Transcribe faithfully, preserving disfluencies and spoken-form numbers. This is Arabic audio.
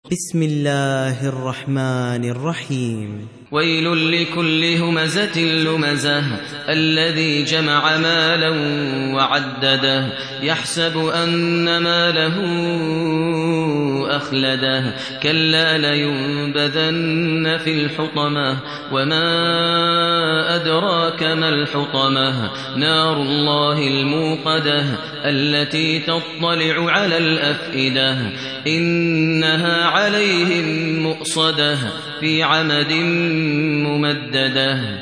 بسم الله الرحمن الرحيم. ويل لكل همزة لمزة الذي جمع مالا وعدده يحسب أن ماله أخلده كلا لينبذن في الحطمة وما أدراك ما الحطمة نار الله الموقدة التي تطلع على الأفئدة إنها عليهم مؤصدة في عمد ممددة.